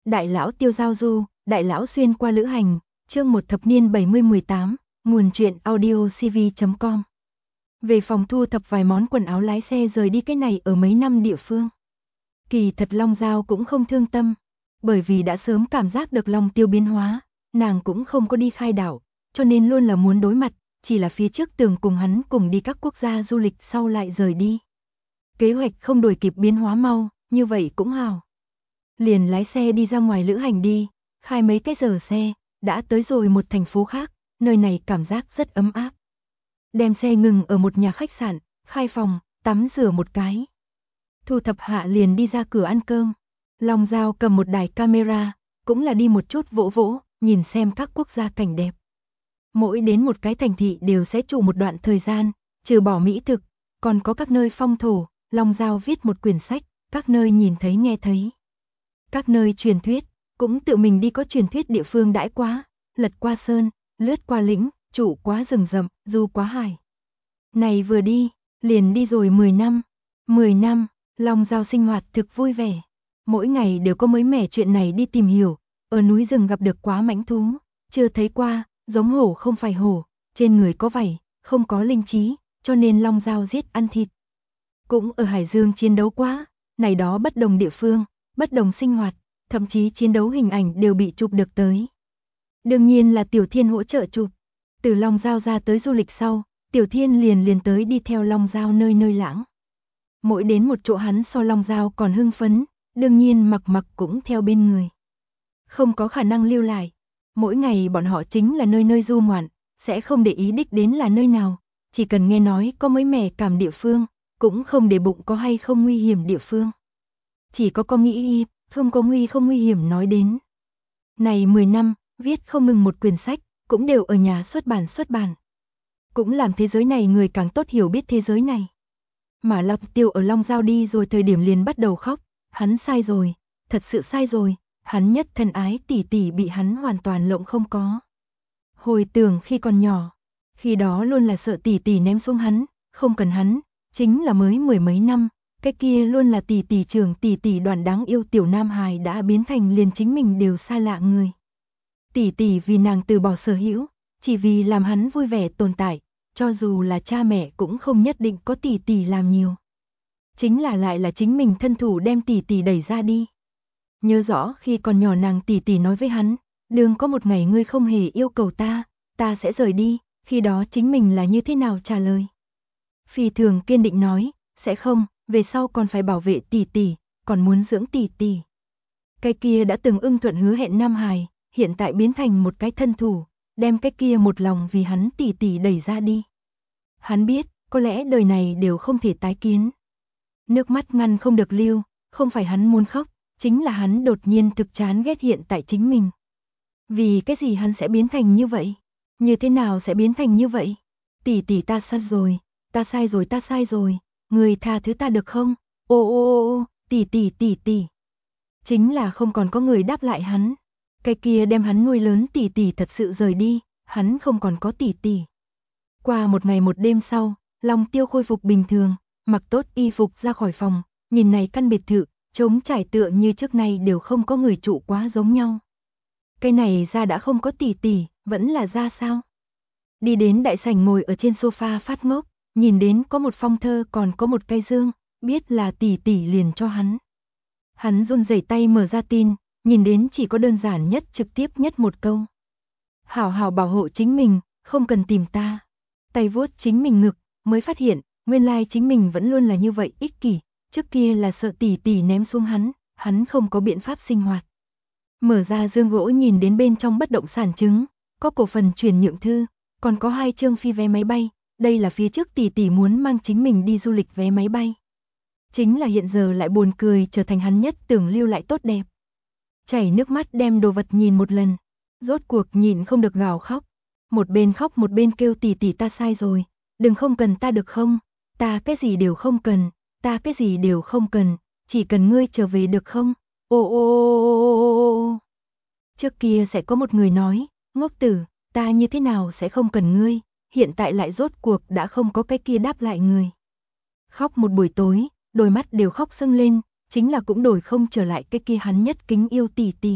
Đại lão Tiêu Giao Du, đại lão xuyên qua lữ hành, chương 1 thập niên 70-18, nguồn truyện audiocv.com. Về phòng thu thập vài món quần áo lái xe rời đi cái này ở mấy năm địa phương. Kỳ thật Long Giao cũng không thương tâm, bởi vì đã sớm cảm giác được Long Tiêu biến hóa, nàng cũng không có đi khai đảo, cho nên luôn là muốn đối mặt, chỉ là phía trước tưởng cùng hắn cùng đi các quốc gia du lịch sau lại rời đi. Kế hoạch không đuổi kịp biến hóa mau, như vậy cũng hào. Liền lái xe đi ra ngoài lữ hành đi, khai mấy cái giờ xe, đã tới rồi một thành phố khác, nơi này cảm giác rất ấm áp. Đem xe ngừng ở một nhà khách sạn, khai phòng, tắm rửa một cái. Thu thập hạ liền đi ra cửa ăn cơm. Long Giao cầm một đài camera, cũng là đi một chút vỗ vỗ, nhìn xem các quốc gia cảnh đẹp. Mỗi đến một cái thành thị đều sẽ trụ một đoạn thời gian, trừ bỏ mỹ thực, còn có các nơi phong thổ, Long Giao viết một quyển sách, các nơi nhìn thấy nghe thấy. Các nơi truyền thuyết, cũng tự mình đi có truyền thuyết địa phương đãi quá, lật qua sơn, lướt qua lĩnh, trụ quá rừng rậm, du quá hải. Này vừa đi, liền đi rồi 10 năm. 10 năm, Long Giao sinh hoạt thực vui vẻ. Mỗi ngày đều có mới mẻ chuyện này đi tìm hiểu, ở núi rừng gặp được quá mãnh thú, chưa thấy qua, giống hổ không phải hổ, trên người có vảy, không có linh trí, cho nên Long Giao giết ăn thịt. Cũng ở Hải Dương chiến đấu quá, này đó bất đồng địa phương, bất đồng sinh hoạt, thậm chí chiến đấu hình ảnh đều bị chụp được tới. Đương nhiên là Tiểu Thiên hỗ trợ chụp. Từ Long Giao ra tới du lịch sau, Tiểu Thiên liền tới đi theo Long Giao nơi nơi lãng. Mỗi đến một chỗ hắn so Long Giao còn hưng phấn, đương nhiên mặc cũng theo bên người. Không có khả năng lưu lại. Mỗi ngày bọn họ chính là nơi nơi du ngoạn, sẽ không để ý đích đến là nơi nào, chỉ cần nghe nói có mới mẻ cảm địa phương, cũng không để bụng có hay không nguy hiểm địa phương. Chỉ có nghĩ không có không nguy hiểm nói đến. Này 10 năm, viết không ngừng một quyển sách, cũng đều ở nhà xuất bản. Cũng làm thế giới này người càng tốt hiểu biết thế giới này. Mà Long Tiêu ở Long Giao đi rồi thời điểm liền bắt đầu khóc, hắn sai rồi, thật sự sai rồi, hắn nhất thân ái tỷ tỷ bị hắn hoàn toàn lộng không có. Hồi tưởng khi còn nhỏ, khi đó luôn là sợ tỷ tỷ ném xuống hắn, không cần hắn, chính là mới 10 mấy năm, cái kia luôn là tỷ tỷ trưởng tỷ tỷ đoàn đáng yêu tiểu nam hài đã biến thành liền chính mình đều xa lạ người. Tỷ tỷ vì nàng từ bỏ sở hữu, chỉ vì làm hắn vui vẻ tồn tại, cho dù là cha mẹ cũng không nhất định có tỷ tỷ làm nhiều. Chính là lại là chính mình thân thủ đem tỷ tỷ đẩy ra đi. Nhớ rõ khi còn nhỏ nàng tỷ tỷ nói với hắn, đừng có một ngày ngươi không hề yêu cầu ta sẽ rời đi, khi đó chính mình là như thế nào trả lời. Phi thường kiên định nói, sẽ không, về sau còn phải bảo vệ tỷ tỷ, còn muốn dưỡng tỷ tỷ. Cái kia đã từng ưng thuận hứa hẹn nam hài, hiện tại biến thành một cái thân thủ, đem cái kia một lòng vì hắn tỷ tỷ đẩy ra đi. Hắn biết, có lẽ đời này đều không thể tái kiến. Nước mắt ngăn không được lưu, không phải hắn muốn khóc, chính là hắn đột nhiên thực chán ghét hiện tại chính mình. Vì cái gì hắn sẽ biến thành như vậy? Như thế nào sẽ biến thành như vậy? Tỷ tỷ ta sai rồi, ta sai rồi, người tha thứ ta được không? Ô, tỷ. Chính là không còn có người đáp lại hắn. Cái kia đem hắn nuôi lớn tỷ tỷ thật sự rời đi, hắn không còn có tỷ tỷ. Qua một ngày một đêm sau, Long Tiêu khôi phục bình thường, mặc tốt y phục ra khỏi phòng, nhìn này căn biệt thự, trống trải tựa như trước nay đều không có người trụ quá giống nhau. Cái này ra đã không có tỷ tỷ, vẫn là ra sao? Đi đến đại sảnh ngồi ở trên sofa phát ngốc, nhìn đến có một phong thơ còn có một cây dương, biết là tỷ tỷ liền cho hắn. Hắn run rẩy tay mở ra tin, nhìn đến chỉ có đơn giản nhất trực tiếp nhất một câu. Hảo hảo bảo hộ chính mình, không cần tìm ta. Tay vuốt chính mình ngực, mới phát hiện, nguyên lai chính mình vẫn luôn là như vậy ích kỷ, trước kia là sợ tỷ tỷ ném xuống hắn không có biện pháp sinh hoạt. Mở ra dương gỗ nhìn đến bên trong bất động sản chứng, có cổ phần chuyển nhượng thư, còn có 2 chương phi vé máy bay, đây là phía trước tỷ tỷ muốn mang chính mình đi du lịch vé máy bay. Chính là hiện giờ lại buồn cười trở thành hắn nhất tưởng lưu lại tốt đẹp. Chảy nước mắt đem đồ vật nhìn một lần, rốt cuộc nhìn không được gào khóc. Một bên khóc một bên kêu tỷ tỷ ta sai rồi, đừng không cần ta được không, ta cái gì đều không cần, chỉ cần ngươi trở về được không, ô. Trước kia sẽ có một người nói, ngốc tử, ta như thế nào sẽ không cần ngươi, hiện tại lại rốt cuộc đã không có cái kia đáp lại người. Khóc một buổi tối, đôi mắt đều khóc sưng lên, chính là cũng đổi không trở lại cái kia hắn nhất kính yêu tỷ tỷ.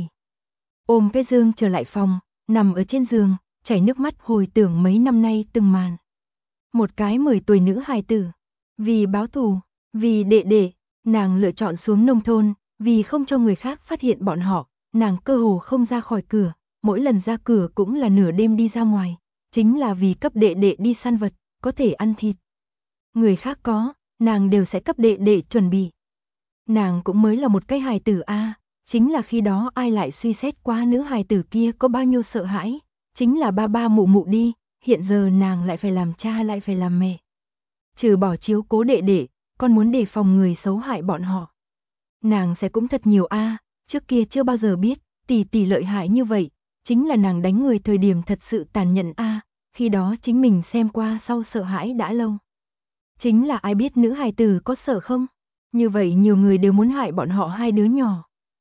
Ôm cái dương trở lại phòng, nằm ở trên giường, chảy nước mắt hồi tưởng mấy năm nay từng màn. Một cái 10 tuổi nữ hài tử, vì báo thù, vì đệ đệ, nàng lựa chọn xuống nông thôn, vì không cho người khác phát hiện bọn họ, nàng cơ hồ không ra khỏi cửa, mỗi lần ra cửa cũng là nửa đêm đi ra ngoài, chính là vì cấp đệ đệ đi săn vật, có thể ăn thịt. Người khác có, nàng đều sẽ cấp đệ đệ chuẩn bị. Nàng cũng mới là một cái hài tử a, chính là khi đó ai lại suy xét qua nữ hài tử kia có bao nhiêu sợ hãi, chính là ba ba mụ mụ đi, hiện giờ nàng lại phải làm cha lại phải làm mẹ. Trừ bỏ chiếu cố đệ đệ, còn muốn đề phòng người xấu hại bọn họ. Nàng sẽ cũng thật nhiều a, trước kia chưa bao giờ biết, tỷ tỷ lợi hại như vậy, chính là nàng đánh người thời điểm thật sự tàn nhẫn a, khi đó chính mình xem qua sau sợ hãi đã lâu. Chính là ai biết nữ hài tử có sợ không? Như vậy nhiều người đều muốn hại bọn họ hai đứa nhỏ.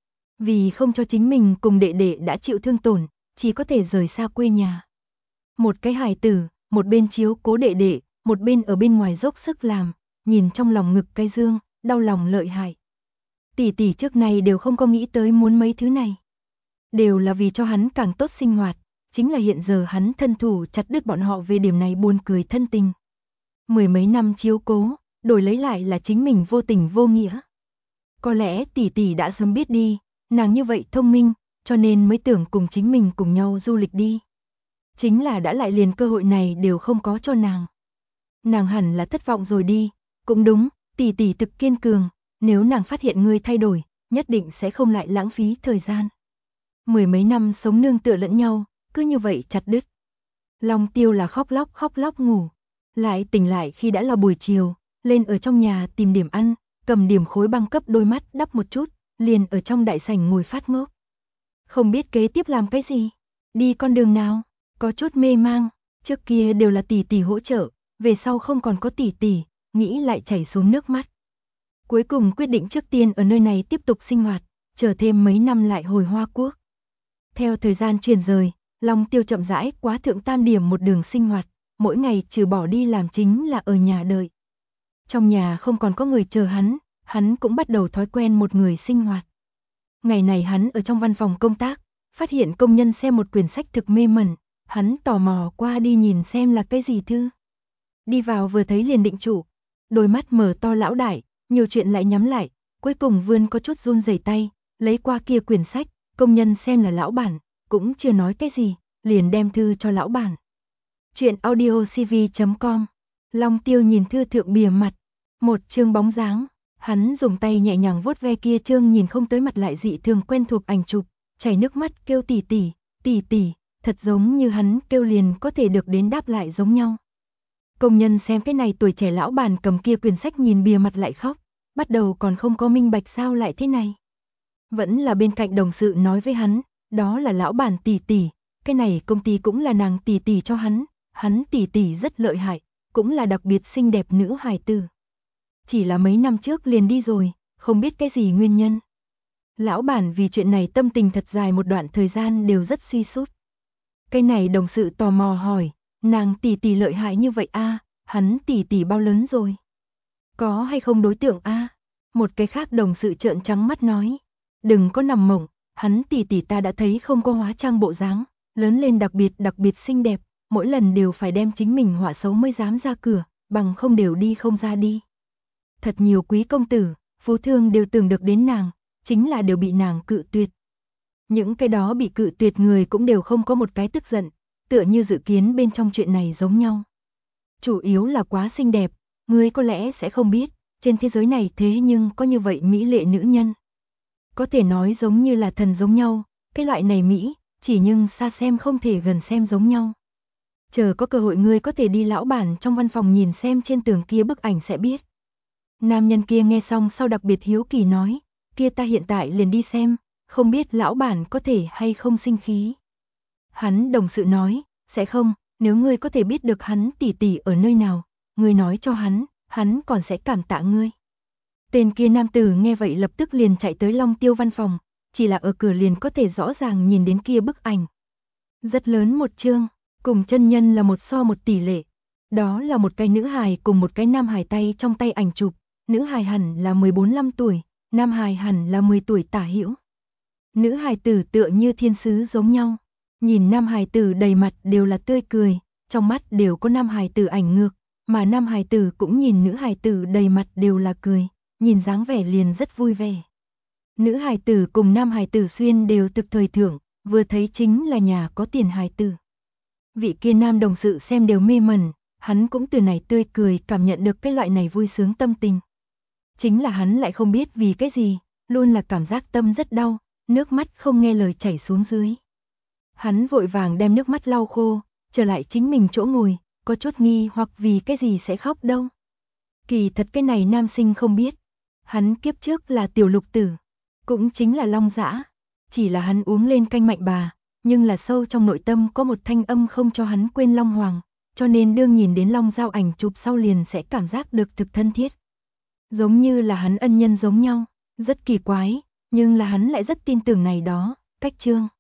Vì không cho chính mình cùng đệ đệ đã chịu thương tổn, chỉ có thể rời xa quê nhà. Một cái hài tử, một bên chiếu cố đệ đệ, một bên ở bên ngoài dốc sức làm, nhìn trong lòng ngực cái dương, đau lòng lợi hại. Tỷ tỷ trước này đều không có nghĩ tới muốn mấy thứ này. Đều là vì cho hắn càng tốt sinh hoạt, chính là hiện giờ hắn thân thủ chặt đứt bọn họ về điểm này buồn cười thân tình. Mười mấy năm chiếu cố, đổi lấy lại là chính mình vô tình vô nghĩa. Có lẽ tỷ tỷ đã sớm biết đi, nàng như vậy thông minh, cho nên mới tưởng cùng chính mình cùng nhau du lịch đi. Chính là đã lại liền cơ hội này đều không có cho nàng. Nàng hẳn là thất vọng rồi đi, cũng đúng, tỷ tỷ thực kiên cường, nếu nàng phát hiện ngươi thay đổi, nhất định sẽ không lại lãng phí thời gian. Mười mấy năm sống nương tựa lẫn nhau, cứ như vậy chặt đứt. Long Tiêu là khóc lóc ngủ, lại tỉnh lại khi đã là buổi chiều, lên ở trong nhà tìm điểm ăn, cầm điểm khối băng cấp đôi mắt đắp một chút, liền ở trong đại sảnh ngồi phát ngốc. Không biết kế tiếp làm cái gì, đi con đường nào, có chút mê mang, trước kia đều là tỷ tỷ hỗ trợ, về sau không còn có tỷ tỷ, nghĩ lại chảy xuống nước mắt. Cuối cùng quyết định trước tiên ở nơi này tiếp tục sinh hoạt, chờ thêm mấy năm lại hồi Hoa Quốc. Theo thời gian chuyển rời, Long Tiêu chậm rãi quá thượng tam điểm một đường sinh hoạt, mỗi ngày trừ bỏ đi làm chính là ở nhà đợi. Trong nhà không còn có người chờ hắn cũng bắt đầu thói quen một người sinh hoạt. Ngày này hắn ở trong văn phòng công tác, phát hiện công nhân xem một quyển sách thực mê mẩn, hắn tò mò qua đi nhìn xem là cái gì thư. Đi vào vừa thấy liền định chủ, đôi mắt mở to lão đại, nhiều chuyện lại nhắm lại, cuối cùng vươn có chút run rẩy tay, lấy qua kia quyển sách, công nhân xem là lão bản, cũng chưa nói cái gì, liền đem thư cho lão bản. Chuyện audiocv.com. Long Tiêu nhìn thư thượng bìa mặt, một chương bóng dáng, hắn dùng tay nhẹ nhàng vuốt ve kia chương nhìn không tới mặt lại dị thường quen thuộc ảnh chụp, chảy nước mắt kêu tỷ tỷ, thật giống như hắn kêu liền có thể được đến đáp lại giống nhau. Công nhân xem cái này tuổi trẻ lão bản cầm kia quyển sách nhìn bìa mặt lại khóc, bắt đầu còn không có minh bạch sao lại thế này. Vẫn là bên cạnh đồng sự nói với hắn, đó là lão bản tỷ, cái này công ty cũng là nàng tỷ cho hắn tỷ rất lợi hại, cũng là đặc biệt xinh đẹp nữ hài tử. Chỉ là mấy năm trước liền đi rồi, không biết cái gì nguyên nhân. Lão bản vì chuyện này tâm tình thật dài một đoạn thời gian đều rất suy sút. Cái này đồng sự tò mò hỏi, nàng tỷ lợi hại như vậy a, hắn tỷ bao lớn rồi? Có hay không đối tượng a? Một cái khác đồng sự trợn trắng mắt nói, đừng có nằm mộng, hắn tỷ ta đã thấy không có hóa trang bộ dáng, lớn lên đặc biệt xinh đẹp, mỗi lần đều phải đem chính mình họa xấu mới dám ra cửa, bằng không đều đi không ra đi. Thật nhiều quý công tử, phú thương đều tưởng được đến nàng, chính là đều bị nàng cự tuyệt. Những cái đó bị cự tuyệt người cũng đều không có một cái tức giận, tựa như dự kiến bên trong chuyện này giống nhau. Chủ yếu là quá xinh đẹp, ngươi có lẽ sẽ không biết, trên thế giới này thế nhưng có như vậy mỹ lệ nữ nhân. Có thể nói giống như là thần giống nhau, cái loại này mỹ, chỉ nhưng xa xem không thể gần xem giống nhau. Chờ có cơ hội ngươi có thể đi lão bản trong văn phòng nhìn xem trên tường kia bức ảnh sẽ biết. Nam nhân kia nghe xong sau đặc biệt hiếu kỳ nói, kia ta hiện tại liền đi xem, không biết lão bản có thể hay không sinh khí. Hắn đồng sự nói, sẽ không, nếu ngươi có thể biết được hắn tỷ ở nơi nào, ngươi nói cho hắn còn sẽ cảm tạ ngươi. Tên kia nam tử nghe vậy lập tức liền chạy tới Long Tiêu văn phòng, chỉ là ở cửa liền có thể rõ ràng nhìn đến kia bức ảnh. Rất lớn một chương, cùng chân nhân là 1:1 tỷ lệ. Đó là một cái nữ hài cùng một cái nam hài tay trong tay ảnh chụp, nữ hài hẳn là 14-15 tuổi, nam hài hẳn là 10 tuổi tả hữu. Nữ hài tử tựa như thiên sứ giống nhau, nhìn nam hài tử đầy mặt đều là tươi cười, trong mắt đều có nam hài tử ảnh ngược, mà nam hài tử cũng nhìn nữ hài tử đầy mặt đều là cười, nhìn dáng vẻ liền rất vui vẻ. Nữ hài tử cùng nam hài tử xuyên đều thực thời thượng, vừa thấy chính là nhà có tiền hài tử. Vị kia nam đồng sự xem đều mê mẩn, hắn cũng từ này tươi cười cảm nhận được cái loại này vui sướng tâm tình. Chính là hắn lại không biết vì cái gì, luôn là cảm giác tâm rất đau, nước mắt không nghe lời chảy xuống dưới. Hắn vội vàng đem nước mắt lau khô, trở lại chính mình chỗ ngồi, có chút nghi hoặc vì cái gì sẽ khóc đâu. Kỳ thật cái này nam sinh không biết, hắn kiếp trước là tiểu lục tử, cũng chính là long dã, chỉ là hắn uống lên canh mạnh bà, nhưng là sâu trong nội tâm có một thanh âm không cho hắn quên long hoàng, cho nên đương nhìn đến long giao ảnh chụp sau liền sẽ cảm giác được thực thân thiết. Giống như là hắn ân nhân giống nhau, rất kỳ quái, nhưng là hắn lại rất tin tưởng này đó. Cách chương